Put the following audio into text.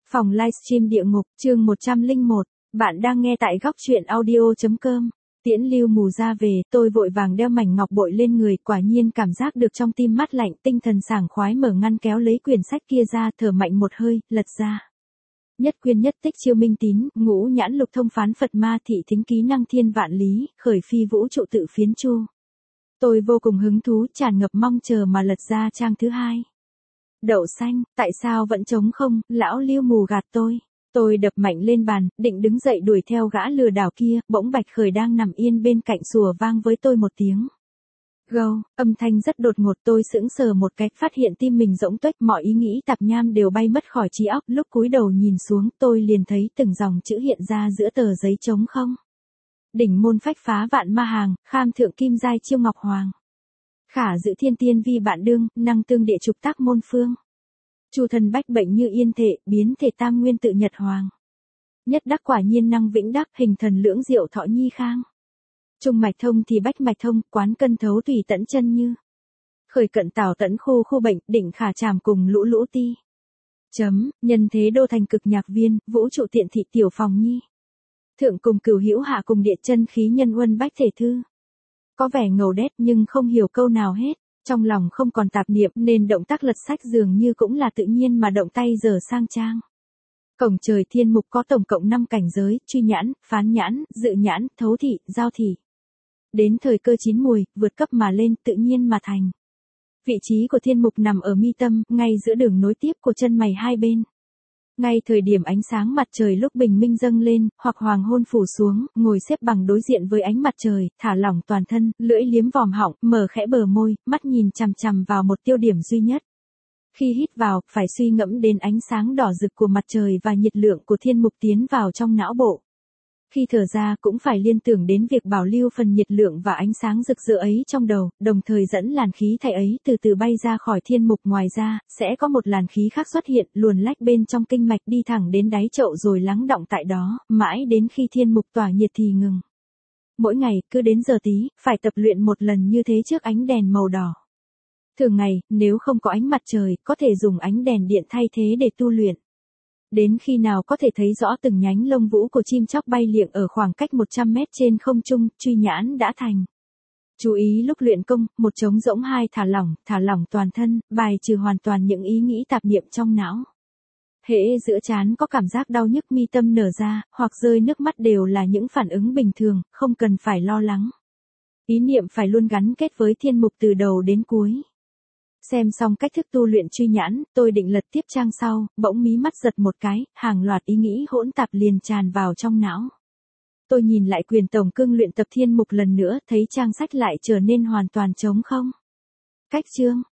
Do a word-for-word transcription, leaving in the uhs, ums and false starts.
Phòng livestream địa ngục, chương một trăm lẻ một. Bạn đang nghe tại góc truyện audio chấm com. Tiễn Lưu Mù ra về, tôi vội vàng đeo mảnh ngọc bội lên người, quả nhiên cảm giác được trong tim mát lạnh, tinh thần sảng khoái, mở ngăn kéo lấy quyển sách kia ra, thở mạnh một hơi, lật ra. Nhất quyên nhất tích chiêu minh tín, ngũ nhãn lục thông phán Phật ma thị thính ký năng thiên vạn lý, khởi phi vũ trụ tự phiến chu. Tôi vô cùng hứng thú, tràn ngập mong chờ mà lật ra trang thứ hai. Đậu xanh, tại sao vẫn trống không, lão Lưu Mù gạt tôi. Tôi đập mạnh lên bàn, định đứng dậy đuổi theo gã lừa đảo kia, bỗng Bạch Khởi đang nằm yên bên cạnh sủa vang với tôi một tiếng. Gâu, âm thanh rất đột ngột, tôi sững sờ một cái, phát hiện tim mình rỗng tuếch, mọi ý nghĩ tạp nham đều bay mất khỏi trí óc, lúc cúi đầu nhìn xuống, tôi liền thấy từng dòng chữ hiện ra giữa tờ giấy trống không. Đỉnh môn phách phá vạn ma hàng, kham thượng kim giai chiêu ngọc hoàng. Khả giữ thiên tiên vi bạn đương, năng tương địa trục tác môn phương. Chu thần bách bệnh như yên thể, biến thể tam nguyên tự nhật hoàng. Nhất đắc quả nhiên năng vĩnh đắc, hình thần lưỡng diệu thọ nhi khang. Trung mạch thông thì bách mạch thông, quán cân thấu tùy tẫn chân như. Khởi cận tảo tẫn khu khu bệnh, đỉnh khả tràm cùng lũ lũ ti. Chấm, nhân thế đô thành cực nhạc viên, vũ trụ tiện thị tiểu phòng nhi. Thượng cùng cửu hữu hạ cùng địa chân khí nhân uân bách thể thư. Có vẻ ngầu đét nhưng không hiểu câu nào hết, trong lòng không còn tạp niệm nên động tác lật sách dường như cũng là tự nhiên mà động tay dở sang trang. Cổng trời thiên mục có tổng cộng năm cảnh giới, truy nhãn, phán nhãn, dự nhãn, thấu thị, giao thị. Đến thời cơ chín mùi, vượt cấp mà lên, tự nhiên mà thành. Vị trí của thiên mục nằm ở mi tâm, ngay giữa đường nối tiếp của chân mày hai bên. Ngay thời điểm ánh sáng mặt trời lúc bình minh dâng lên, hoặc hoàng hôn phủ xuống, ngồi xếp bằng đối diện với ánh mặt trời, thả lỏng toàn thân, lưỡi liếm vòm họng, mở khẽ bờ môi, mắt nhìn chằm chằm vào một tiêu điểm duy nhất. Khi hít vào, phải suy ngẫm đến ánh sáng đỏ rực của mặt trời và nhiệt lượng của thiên mục tiến vào trong não bộ. Khi thở ra cũng phải liên tưởng đến việc bảo lưu phần nhiệt lượng và ánh sáng rực rỡ ấy trong đầu, đồng thời dẫn làn khí thải ấy từ từ bay ra khỏi thiên mục. Ngoài ra, sẽ có một làn khí khác xuất hiện, luồn lách bên trong kinh mạch đi thẳng đến đáy chậu rồi lắng đọng tại đó, mãi đến khi thiên mục tỏa nhiệt thì ngừng. Mỗi ngày, cứ đến giờ tí, phải tập luyện một lần như thế trước ánh đèn màu đỏ. Thường ngày, nếu không có ánh mặt trời, có thể dùng ánh đèn điện thay thế để tu luyện. Đến khi nào có thể thấy rõ từng nhánh lông vũ của chim chóc bay liệng ở khoảng cách một trăm mét trên không trung, truy nhãn đã thành. Chú ý lúc luyện công, một trống rỗng, hai thả lỏng, thả lỏng toàn thân, bài trừ hoàn toàn những ý nghĩ tạp niệm trong não. Hễ giữa trán có cảm giác đau nhức, mi tâm nở ra, hoặc rơi nước mắt đều là những phản ứng bình thường, không cần phải lo lắng. Ý niệm phải luôn gắn kết với thiên mục từ đầu đến cuối. Xem xong cách thức tu luyện truy nhãn, tôi định lật tiếp trang sau, bỗng mí mắt giật một cái, hàng loạt ý nghĩ hỗn tạp liền tràn vào trong não. Tôi nhìn lại quyền tổng cương luyện tập thiên mục lần nữa, thấy trang sách lại trở nên hoàn toàn trống không. Cách chương,